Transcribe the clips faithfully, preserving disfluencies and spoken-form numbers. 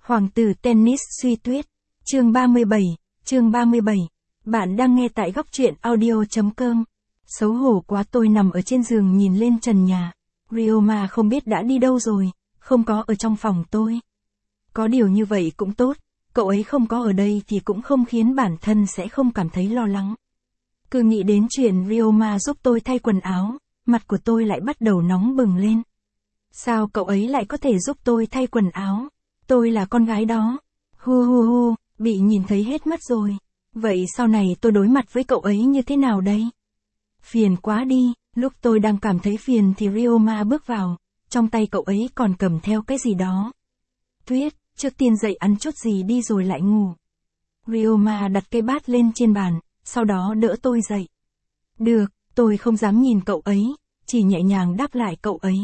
Hoàng tử tennis suy tuyết. Chương ba mươi bảy, chương ba mươi bảy. Bạn đang nghe tại góc truyện audio.com. Xấu hổ quá, tôi nằm ở trên giường nhìn lên trần nhà. Ryoma không biết đã đi đâu rồi, không có ở trong phòng tôi. Có điều như vậy cũng tốt, cậu ấy không có ở đây thì cũng không khiến bản thân sẽ không cảm thấy lo lắng. Cứ nghĩ đến chuyện Ryoma giúp tôi thay quần áo, mặt của tôi lại bắt đầu nóng bừng lên. Sao cậu ấy lại có thể giúp tôi thay quần áo? Tôi là con gái đó. Hu hu hu, bị nhìn thấy hết mắt rồi. Vậy sau này tôi đối mặt với cậu ấy như thế nào đây? Phiền quá đi, lúc tôi đang cảm thấy phiền thì Ryoma bước vào, trong tay cậu ấy còn cầm theo cái gì đó. Tuyết, trước tiên dậy ăn chút gì đi rồi lại ngủ. Ryoma đặt cây bát lên trên bàn, sau đó đỡ tôi dậy. Được, tôi không dám nhìn cậu ấy, chỉ nhẹ nhàng đáp lại cậu ấy.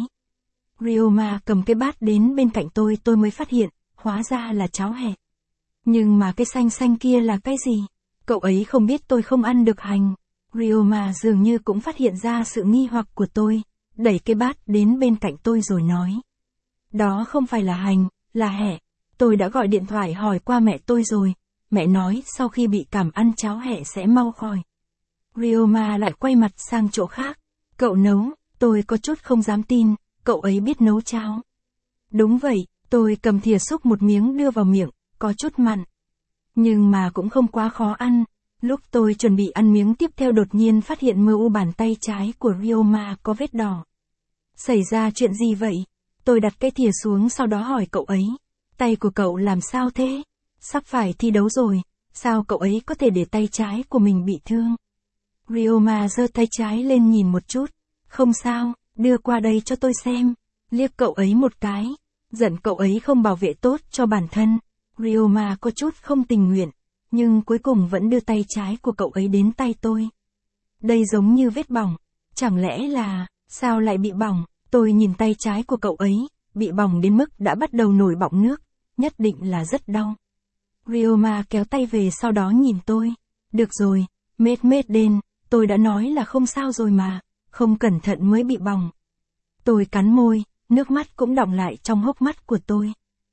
Ryoma cầm cái bát đến bên cạnh tôi, tôi mới phát hiện, hóa ra là cháo hẹ. Nhưng mà cái xanh xanh kia là cái gì? Cậu ấy không biết tôi không ăn được hành. Ryoma dường như cũng phát hiện ra sự nghi hoặc của tôi, đẩy cái bát đến bên cạnh tôi rồi nói. Đó không phải là hành, là hẹ. Tôi đã gọi điện thoại hỏi qua mẹ tôi rồi, mẹ nói sau khi bị cảm ăn cháo hẹ sẽ mau khỏi. Ryoma lại quay mặt sang chỗ khác. Cậu nấu, tôi có chút không dám tin, cậu ấy biết nấu cháo. Đúng vậy, tôi cầm thìa xúc một miếng đưa vào miệng, có chút mặn. Nhưng mà cũng không quá khó ăn. Lúc tôi chuẩn bị ăn miếng tiếp theo đột nhiên phát hiện mờ u bàn tay trái của Ryoma có vết đỏ. Xảy ra chuyện gì vậy? Tôi đặt cái thìa xuống sau đó hỏi cậu ấy. Tay của cậu làm sao thế? Sắp phải thi đấu rồi, sao cậu ấy có thể để tay trái của mình bị thương? Ryoma giơ tay trái lên nhìn một chút. Không sao, đưa qua đây cho tôi xem. Liếc cậu ấy một cái. Giận cậu ấy không bảo vệ tốt cho bản thân. Ryoma có chút không tình nguyện, nhưng cuối cùng vẫn đưa tay trái của cậu ấy đến tay tôi. Đây giống như vết bỏng. Chẳng lẽ là, sao lại bị bỏng? Tôi nhìn tay trái của cậu ấy, bị bỏng đến mức đã bắt đầu nổi bọng nước, nhất định là rất đau. Ryoma kéo tay về sau đó nhìn tôi. Được rồi, mết mết đen, tôi đã nói là không sao rồi mà, không cẩn thận mới bị bỏng. Tôi cắn môi, nước mắt cũng đọng lại trong hốc mắt của tôi.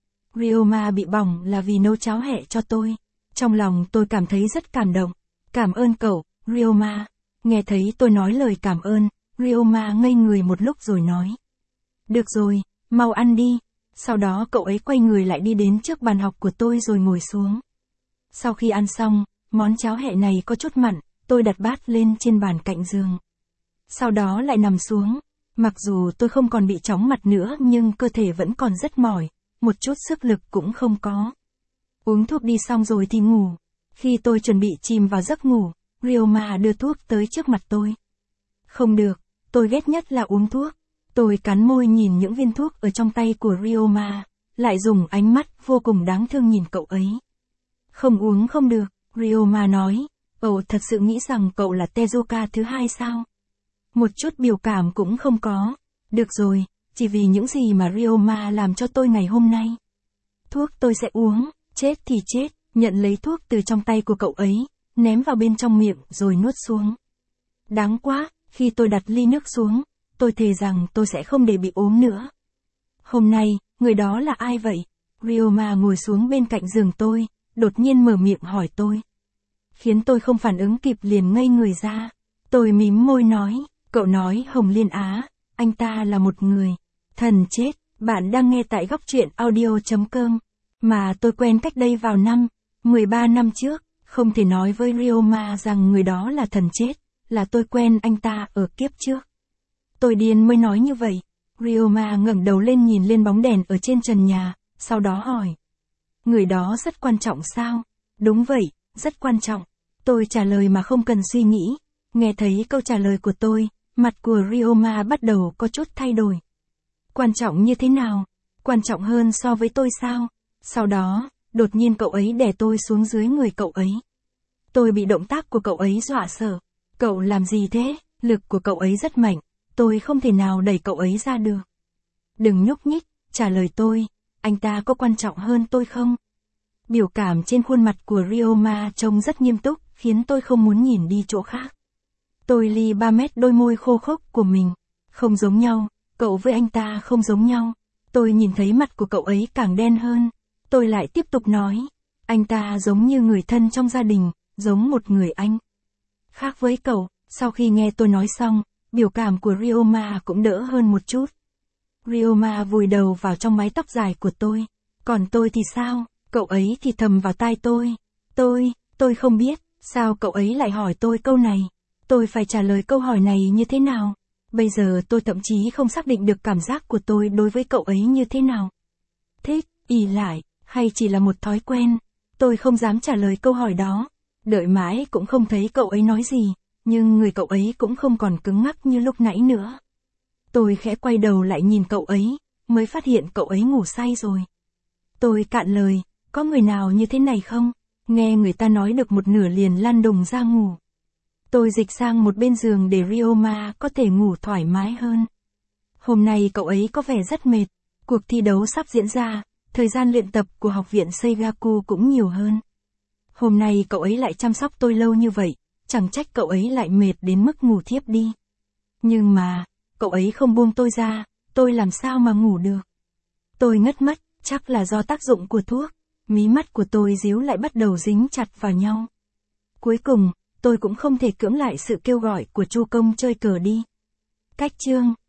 Ryoma bị bỏng là vì nấu cháo hẹ cho tôi. Trong lòng tôi cảm thấy rất cảm động. Cảm ơn cậu, Ryoma. Nghe thấy tôi nói lời cảm ơn, Ryoma ngây người một lúc rồi nói. Được rồi, mau ăn đi. Sau đó cậu ấy quay người lại đi đến trước bàn học của tôi rồi ngồi xuống. Sau khi ăn xong, món cháo hẹ này có chút mặn, tôi đặt bát lên trên bàn cạnh giường. Sau đó lại nằm xuống. Mặc dù tôi không còn bị chóng mặt nữa nhưng cơ thể vẫn còn rất mỏi, một chút sức lực cũng không có. Uống thuốc đi xong rồi thì ngủ. Khi tôi chuẩn bị chìm vào giấc ngủ, Ryoma đưa thuốc tới trước mặt tôi. Không được, tôi ghét nhất là uống thuốc. Tôi cắn môi nhìn những viên thuốc ở trong tay của Ryoma, lại dùng ánh mắt vô cùng đáng thương nhìn cậu ấy. Không uống không được, Ryoma nói. Cậu thật sự nghĩ rằng cậu là Tezuka thứ hai sao? Một chút biểu cảm cũng không có. Được rồi, chỉ vì những gì mà Ryoma làm cho tôi ngày hôm nay. Thuốc tôi sẽ uống, chết thì chết, nhận lấy thuốc từ trong tay của cậu ấy, ném vào bên trong miệng rồi nuốt xuống. Đáng quá, khi tôi đặt ly nước xuống, tôi thề rằng tôi sẽ không để bị ốm nữa. Hôm nay, người đó là ai vậy? Ryoma ngồi xuống bên cạnh giường tôi, đột nhiên mở miệng hỏi tôi. Khiến tôi không phản ứng kịp liền ngây người ra. Tôi mím môi nói, cậu nói Hồng Liên Á, anh ta là một người. Thần chết, bạn đang nghe tại góc truyện audio.com. Mà tôi quen cách đây vào năm, mười ba năm trước, không thể nói với Ryoma rằng người đó là thần chết, là tôi quen anh ta ở kiếp trước. Tôi điên mới nói như vậy. Ryoma ngẩng đầu lên nhìn lên bóng đèn ở trên trần nhà, sau đó hỏi. Người đó rất quan trọng sao? Đúng vậy, rất quan trọng. Tôi trả lời mà không cần suy nghĩ. Nghe thấy câu trả lời của tôi, mặt của Ryoma bắt đầu có chút thay đổi. Quan trọng như thế nào? Quan trọng hơn so với tôi sao? Sau đó, đột nhiên cậu ấy đè tôi xuống dưới người cậu ấy. Tôi bị động tác của cậu ấy dọa sợ. Cậu làm gì thế? Lực của cậu ấy rất mạnh, tôi không thể nào đẩy cậu ấy ra được. Đừng nhúc nhích, trả lời tôi, anh ta có quan trọng hơn tôi không? Biểu cảm trên khuôn mặt của Ryoma trông rất nghiêm túc, khiến tôi không muốn nhìn đi chỗ khác. Tôi ly ba mét đôi môi khô khốc của mình. Không giống nhau, cậu với anh ta không giống nhau. Tôi nhìn thấy mặt của cậu ấy càng đen hơn. Tôi lại tiếp tục nói, anh ta giống như người thân trong gia đình, giống một người anh. Khác với cậu, sau khi nghe tôi nói xong, biểu cảm của Ryoma cũng đỡ hơn một chút. Ryoma vùi đầu vào trong mái tóc dài của tôi. Còn tôi thì sao? Cậu ấy thì thầm vào tai tôi. Tôi, tôi không biết, sao cậu ấy lại hỏi tôi câu này? Tôi phải trả lời câu hỏi này như thế nào? Bây giờ tôi thậm chí không xác định được cảm giác của tôi đối với cậu ấy như thế nào. Thích, ỷ lại, hay chỉ là một thói quen? Tôi không dám trả lời câu hỏi đó. Đợi mãi cũng không thấy cậu ấy nói gì, nhưng người cậu ấy cũng không còn cứng ngắc như lúc nãy nữa. Tôi khẽ quay đầu lại nhìn cậu ấy, mới phát hiện cậu ấy ngủ say rồi. Tôi cạn lời, có người nào như thế này không? Nghe người ta nói được một nửa liền lăn đùng ra ngủ. Tôi dịch sang một bên giường để Ryoma có thể ngủ thoải mái hơn. Hôm nay cậu ấy có vẻ rất mệt, cuộc thi đấu sắp diễn ra, thời gian luyện tập của học viện Seigaku cũng nhiều hơn. Hôm nay cậu ấy lại chăm sóc tôi lâu như vậy, chẳng trách cậu ấy lại mệt đến mức ngủ thiếp đi. Nhưng mà, cậu ấy không buông tôi ra, tôi làm sao mà ngủ được. Tôi ngất mất, chắc là do tác dụng của thuốc, mí mắt của tôi díu lại bắt đầu dính chặt vào nhau. Cuối cùng, tôi cũng không thể cưỡng lại sự kêu gọi của Chu Công chơi cờ đi. Cách chương